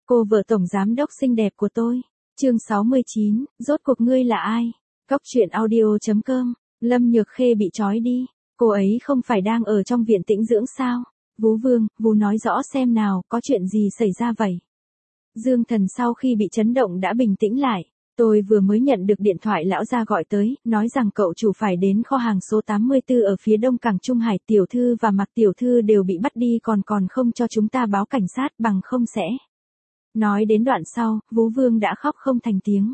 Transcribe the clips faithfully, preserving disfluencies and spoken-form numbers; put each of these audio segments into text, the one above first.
Cô vợ tổng giám đốc xinh đẹp của tôi. Chương sáu mươi chín, rốt cuộc ngươi là ai? Cóc truyện audio chấm com. Lâm Nhược Khê bị trói đi. Cô ấy không phải đang ở trong viện tĩnh dưỡng sao? Vú Vương, vú nói rõ xem nào, có chuyện gì xảy ra vậy? Dương Thần sau khi bị chấn động đã bình tĩnh lại. Tôi vừa mới nhận được điện thoại lão gia gọi tới, nói rằng cậu chủ phải đến kho hàng số tám mươi tư ở phía đông cảng Trung Hải, tiểu thư và Mạc tiểu thư đều bị bắt đi, còn còn không cho chúng ta báo cảnh sát, bằng không sẽ. Nói đến đoạn sau, Vú Vương đã khóc không thành tiếng.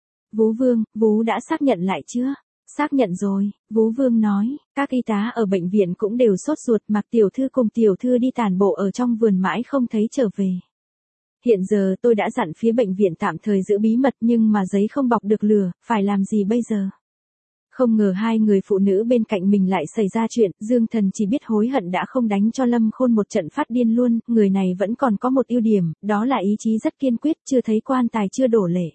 Vú Vương, vú đã xác nhận lại chưa? Xác nhận rồi, Vú Vương nói, các y tá ở bệnh viện cũng đều sốt ruột, Mạc tiểu thư cùng tiểu thư đi tản bộ ở trong vườn mãi không thấy trở về. Hiện giờ tôi đã dặn phía bệnh viện tạm thời giữ bí mật, nhưng mà giấy không bọc được lửa, phải làm gì bây giờ? Không ngờ hai người phụ nữ bên cạnh mình lại xảy ra chuyện, Dương Thần chỉ biết hối hận đã không đánh cho Lâm Khôn một trận phát điên luôn, người này vẫn còn có một ưu điểm, đó là ý chí rất kiên quyết, chưa thấy quan tài chưa đổ lệ.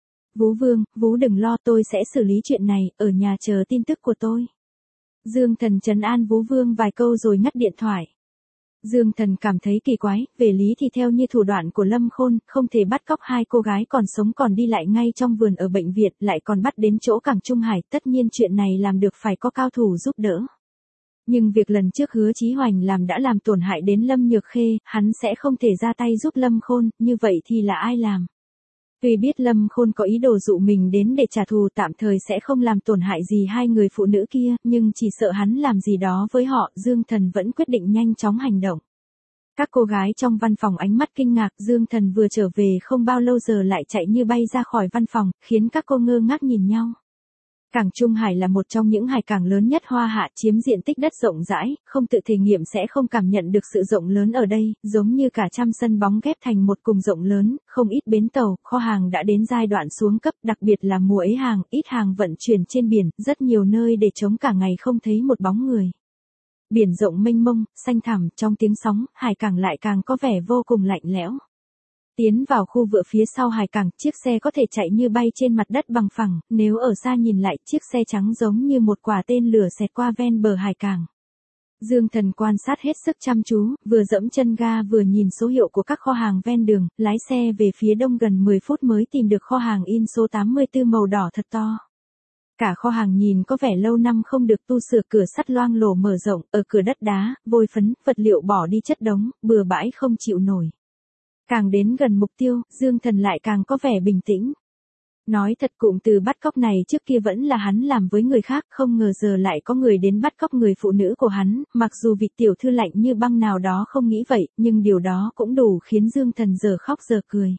Vú Vương, vú đừng lo, tôi sẽ xử lý chuyện này, ở nhà chờ tin tức của tôi. Dương Thần trấn an Vú Vương vài câu rồi ngắt điện thoại. Dương Thần cảm thấy kỳ quái, về lý thì theo như thủ đoạn của Lâm Khôn, không thể bắt cóc hai cô gái còn sống còn đi lại ngay trong vườn ở bệnh viện, lại còn bắt đến chỗ cảng Trung Hải, tất nhiên chuyện này làm được phải có cao thủ giúp đỡ. Nhưng việc lần trước Hứa Chí Hoành làm đã làm tổn hại đến Lâm Nhược Khê, hắn sẽ không thể ra tay giúp Lâm Khôn, như vậy thì là ai làm? Tuy biết Lâm Khôn có ý đồ dụ mình đến để trả thù, tạm thời sẽ không làm tổn hại gì hai người phụ nữ kia, nhưng chỉ sợ hắn làm gì đó với họ, Dương Thần vẫn quyết định nhanh chóng hành động. Các cô gái trong văn phòng ánh mắt kinh ngạc, Dương Thần vừa trở về không bao lâu giờ lại chạy như bay ra khỏi văn phòng, khiến các cô ngơ ngác nhìn nhau. Cảng Trung Hải là một trong những hải cảng lớn nhất Hoa Hạ, chiếm diện tích đất rộng rãi, không tự thể nghiệm sẽ không cảm nhận được sự rộng lớn ở đây, giống như cả trăm sân bóng ghép thành một cùng rộng lớn, không ít bến tàu, kho hàng đã đến giai đoạn xuống cấp, đặc biệt là mùa ấy hàng, ít hàng vận chuyển trên biển, rất nhiều nơi để trống cả ngày không thấy một bóng người. Biển rộng mênh mông, xanh thẳm, trong tiếng sóng, hải cảng lại càng có vẻ vô cùng lạnh lẽo. Tiến vào khu vựa phía sau hải cảng, chiếc xe có thể chạy như bay trên mặt đất bằng phẳng, nếu ở xa nhìn lại, chiếc xe trắng giống như một quả tên lửa xẹt qua ven bờ hải cảng. Dương Thần quan sát hết sức chăm chú, vừa dẫm chân ga vừa nhìn số hiệu của các kho hàng ven đường, lái xe về phía đông gần mười phút mới tìm được kho hàng in số tám mươi tư màu đỏ thật to. Cả kho hàng nhìn có vẻ lâu năm không được tu sửa, cửa sắt loang lổ mở rộng, ở cửa đất đá, vôi phấn, vật liệu bỏ đi chất đống, bừa bãi không chịu nổi. Càng đến gần mục tiêu, Dương Thần lại càng có vẻ bình tĩnh. Nói thật, cụm từ bắt cóc này trước kia vẫn là hắn làm với người khác, không ngờ giờ lại có người đến bắt cóc người phụ nữ của hắn, mặc dù vị tiểu thư lạnh như băng nào đó không nghĩ vậy, nhưng điều đó cũng đủ khiến Dương Thần giờ khóc giờ cười.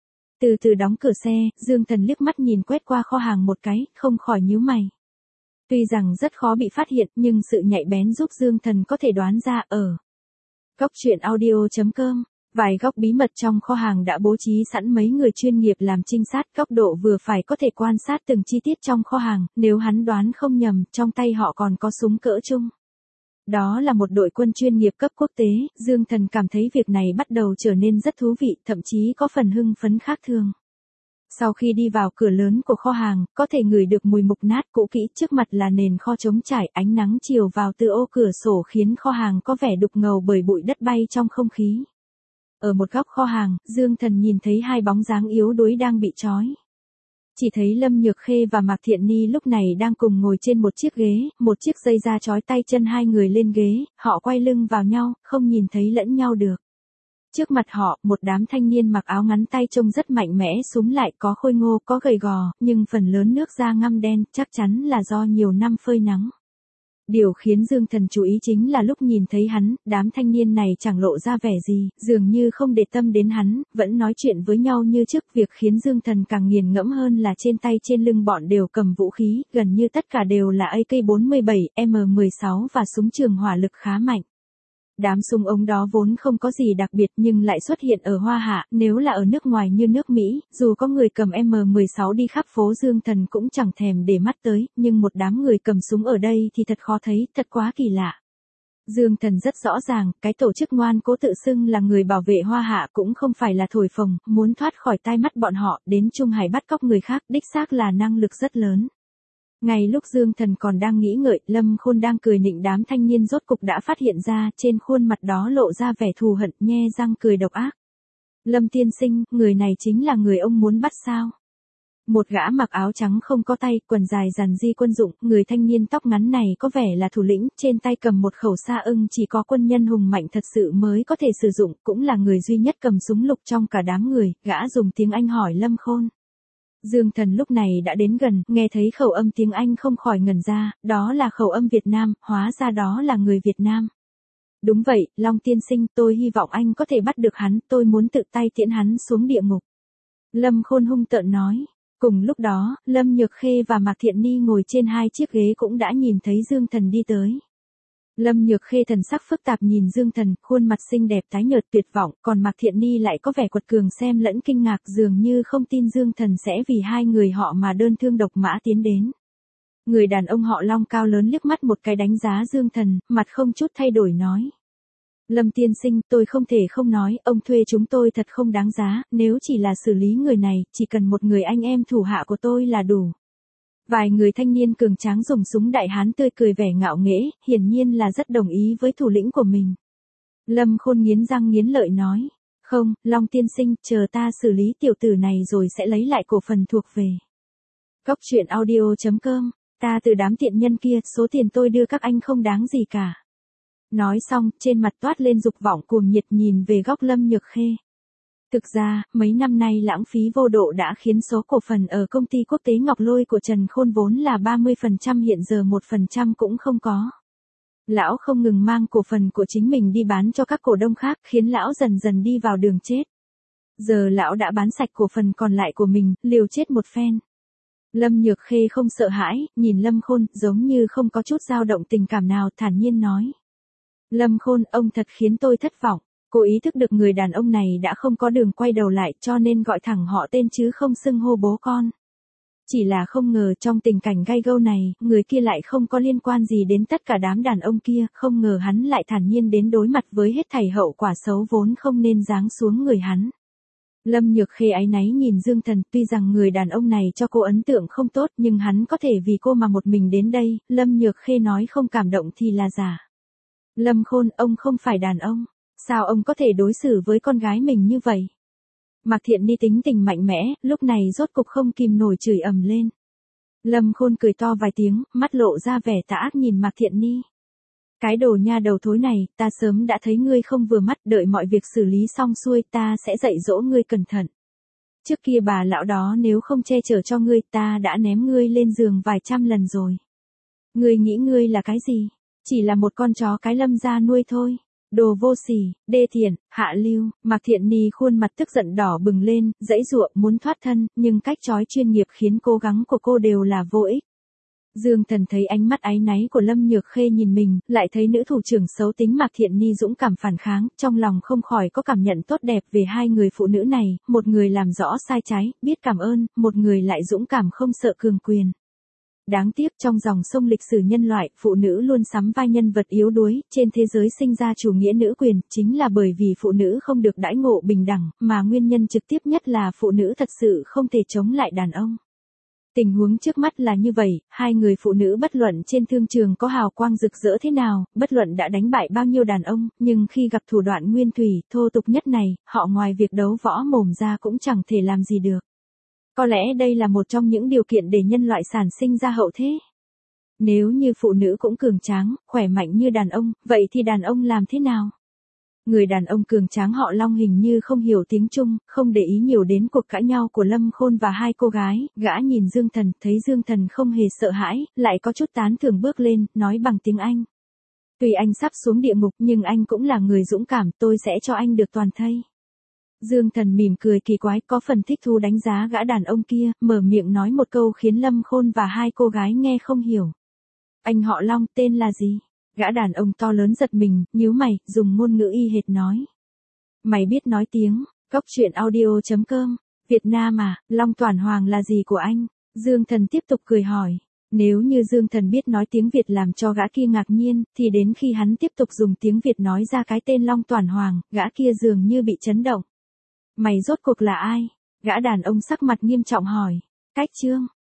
Từ từ đóng cửa xe, Dương Thần liếc mắt nhìn quét qua kho hàng một cái, không khỏi nhíu mày. Tuy rằng rất khó bị phát hiện, nhưng sự nhạy bén giúp Dương Thần có thể đoán ra ở Cóc truyện audio chấm com. Vài góc bí mật trong kho hàng đã bố trí sẵn mấy người chuyên nghiệp làm trinh sát, góc độ vừa phải có thể quan sát từng chi tiết trong kho hàng, nếu hắn đoán không nhầm, trong tay họ còn có súng cỡ trung. Đó là một đội quân chuyên nghiệp cấp quốc tế, Dương Thần cảm thấy việc này bắt đầu trở nên rất thú vị, thậm chí có phần hưng phấn khác thường. Sau khi đi vào cửa lớn của kho hàng, có thể ngửi được mùi mục nát cũ kỹ, trước mặt là nền kho trống trải, ánh nắng chiều vào từ ô cửa sổ khiến kho hàng có vẻ đục ngầu bởi bụi đất bay trong không khí. Ở một góc kho hàng, Dương Thần nhìn thấy hai bóng dáng yếu đuối đang bị trói. Chỉ thấy Lâm Nhược Khê và Mạc Thiện Ni lúc này đang cùng ngồi trên một chiếc ghế, một chiếc dây da trói tay chân hai người lên ghế, họ quay lưng vào nhau, không nhìn thấy lẫn nhau được. Trước mặt họ, một đám thanh niên mặc áo ngắn tay trông rất mạnh mẽ súm lại, có khôi ngô, có gầy gò, nhưng phần lớn nước da ngăm đen, chắc chắn là do nhiều năm phơi nắng. Điều khiến Dương Thần chú ý chính là lúc nhìn thấy hắn, đám thanh niên này chẳng lộ ra vẻ gì, dường như không để tâm đến hắn, vẫn nói chuyện với nhau như trước. Việc khiến Dương Thần càng nghiền ngẫm hơn là trên tay trên lưng bọn đều cầm vũ khí, gần như tất cả đều là A K bốn mươi bảy, M mười sáu và súng trường hỏa lực khá mạnh. Đám súng ống đó vốn không có gì đặc biệt nhưng lại xuất hiện ở Hoa Hạ, nếu là ở nước ngoài như nước Mỹ, dù có người cầm M mười sáu đi khắp phố Dương Thần cũng chẳng thèm để mắt tới, nhưng một đám người cầm súng ở đây thì thật khó thấy, thật quá kỳ lạ. Dương Thần rất rõ ràng, cái tổ chức ngoan cố tự xưng là người bảo vệ Hoa Hạ cũng không phải là thổi phồng, muốn thoát khỏi tai mắt bọn họ, đến Trung Hải bắt cóc người khác, đích xác là năng lực rất lớn. Ngay lúc Dương Thần còn đang nghĩ ngợi, Lâm Khôn đang cười nịnh đám thanh niên rốt cục đã phát hiện ra, trên khuôn mặt đó lộ ra vẻ thù hận, nhe răng cười độc ác. Lâm tiên sinh, người này chính là người ông muốn bắt sao? Một gã mặc áo trắng không có tay, quần dài rằn di quân dụng, người thanh niên tóc ngắn này có vẻ là thủ lĩnh, trên tay cầm một khẩu sa ưng chỉ có quân nhân hùng mạnh thật sự mới có thể sử dụng, cũng là người duy nhất cầm súng lục trong cả đám người, gã dùng tiếng Anh hỏi Lâm Khôn. Dương Thần lúc này đã đến gần, nghe thấy khẩu âm tiếng Anh không khỏi ngẩn ra, đó là khẩu âm Việt Nam, hóa ra đó là người Việt Nam. Đúng vậy, Long tiên sinh, tôi hy vọng anh có thể bắt được hắn, tôi muốn tự tay tiễn hắn xuống địa ngục. Lâm Khôn hung tợn nói. Cùng lúc đó, Lâm Nhược Khê và Mạc Thiện Ni ngồi trên hai chiếc ghế cũng đã nhìn thấy Dương Thần đi tới. Lâm Nhược Khê thần sắc phức tạp nhìn Dương Thần, khuôn mặt xinh đẹp tái nhợt tuyệt vọng, còn Mạc Thiện Ni lại có vẻ quật cường xem lẫn kinh ngạc, dường như không tin Dương Thần sẽ vì hai người họ mà đơn thương độc mã tiến đến. Người đàn ông họ Long cao lớn liếc mắt một cái đánh giá Dương Thần, mặt không chút thay đổi nói. Lâm tiên sinh, tôi không thể không nói, ông thuê chúng tôi thật không đáng giá, nếu chỉ là xử lý người này, chỉ cần một người anh em thủ hạ của tôi là đủ. Vài người thanh niên cường tráng dùng súng đại hán tươi cười vẻ ngạo nghễ, hiển nhiên là rất đồng ý với thủ lĩnh của mình. Lâm Khôn nghiến răng nghiến lợi nói, không, Long tiên sinh, chờ ta xử lý tiểu tử này rồi sẽ lấy lại cổ phần thuộc về. Góc truyện audio chấm com, ta từ đám tiện nhân kia, số tiền tôi đưa các anh không đáng gì cả. Nói xong, trên mặt toát lên dục vọng cuồng nhiệt nhìn về góc Lâm Nhược Khê. Thực ra, mấy năm nay lãng phí vô độ đã khiến số cổ phần ở công ty quốc tế Ngọc Lôi của Trần Khôn vốn là ba mươi phần trăm hiện giờ một phần trăm cũng không có. Lão không ngừng mang cổ phần của chính mình đi bán cho các cổ đông khác khiến lão dần dần đi vào đường chết. Giờ lão đã bán sạch cổ phần còn lại của mình, liều chết một phen. Lâm Nhược Khê không sợ hãi, nhìn Lâm Khôn giống như không có chút dao động tình cảm nào, thản nhiên nói. Lâm Khôn, ông thật khiến tôi thất vọng. Cô ý thức được người đàn ông này đã không có đường quay đầu lại cho nên gọi thẳng họ tên chứ không xưng hô bố con. Chỉ là không ngờ trong tình cảnh gay gâu này, người kia lại không có liên quan gì đến tất cả đám đàn ông kia, không ngờ hắn lại thản nhiên đến đối mặt với hết thảy hậu quả xấu vốn không nên giáng xuống người hắn. Lâm Nhược Khê áy náy nhìn Dương Thần, tuy rằng người đàn ông này cho cô ấn tượng không tốt nhưng hắn có thể vì cô mà một mình đến đây, Lâm Nhược Khê nói không cảm động thì là giả. Lâm Khôn, ông không phải đàn ông, sao ông có thể đối xử với con gái mình như vậy? Mạc Thiện Ni tính tình mạnh mẽ, lúc này rốt cục không kìm nổi chửi ầm lên. Lâm Khôn cười to vài tiếng, mắt lộ ra vẻ tà ác nhìn Mạc Thiện Ni. Cái đồ nha đầu thối này, ta sớm đã thấy ngươi không vừa mắt, đợi mọi việc xử lý xong xuôi ta sẽ dạy dỗ ngươi cẩn thận. Trước kia bà lão đó nếu không che chở cho ngươi ta đã ném ngươi lên giường vài trăm lần rồi. Ngươi nghĩ ngươi là cái gì? Chỉ là một con chó cái Lâm gia nuôi thôi. Đồ vô sỉ, đê tiện, hạ lưu. Mạc Thiện Ni khuôn mặt tức giận đỏ bừng lên, giãy giụa muốn thoát thân, nhưng cách trói chuyên nghiệp khiến cố gắng của cô đều là vô ích. Dương Thần thấy ánh mắt áy náy của Lâm Nhược Khê nhìn mình, lại thấy nữ thủ trưởng xấu tính Mạc Thiện Ni dũng cảm phản kháng, trong lòng không khỏi có cảm nhận tốt đẹp về hai người phụ nữ này, một người làm rõ sai trái, biết cảm ơn, một người lại dũng cảm không sợ cường quyền. Đáng tiếc trong dòng sông lịch sử nhân loại, phụ nữ luôn sắm vai nhân vật yếu đuối, trên thế giới sinh ra chủ nghĩa nữ quyền, chính là bởi vì phụ nữ không được đãi ngộ bình đẳng, mà nguyên nhân trực tiếp nhất là phụ nữ thật sự không thể chống lại đàn ông. Tình huống trước mắt là như vậy, hai người phụ nữ bất luận trên thương trường có hào quang rực rỡ thế nào, bất luận đã đánh bại bao nhiêu đàn ông, nhưng khi gặp thủ đoạn nguyên thủy, thô tục nhất này, họ ngoài việc đấu võ mồm ra cũng chẳng thể làm gì được. Có lẽ đây là một trong những điều kiện để nhân loại sản sinh ra hậu thế. Nếu như phụ nữ cũng cường tráng, khỏe mạnh như đàn ông, vậy thì đàn ông làm thế nào? Người đàn ông cường tráng họ Long hình như không hiểu tiếng Trung, không để ý nhiều đến cuộc cãi nhau của Lâm Khôn và hai cô gái, gã nhìn Dương Thần, thấy Dương Thần không hề sợ hãi, lại có chút tán thưởng bước lên, nói bằng tiếng Anh. Tuy anh sắp xuống địa ngục nhưng anh cũng là người dũng cảm, tôi sẽ cho anh được toàn thây. Dương Thần mỉm cười kỳ quái, có phần thích thú đánh giá gã đàn ông kia, mở miệng nói một câu khiến Lâm Khôn và hai cô gái nghe không hiểu. Anh họ Long, tên là gì? Gã đàn ông to lớn giật mình, nhíu mày, dùng ngôn ngữ y hệt nói. Mày biết nói tiếng, góc truyện audio chấm com, Việt Nam à, Long Toản Hoàng là gì của anh? Dương Thần tiếp tục cười hỏi. Nếu như Dương Thần biết nói tiếng Việt làm cho gã kia ngạc nhiên, thì đến khi hắn tiếp tục dùng tiếng Việt nói ra cái tên Long Toản Hoàng, gã kia dường như bị chấn động. Mày rốt cuộc là ai? Gã đàn ông sắc mặt nghiêm trọng hỏi. Cách Trương,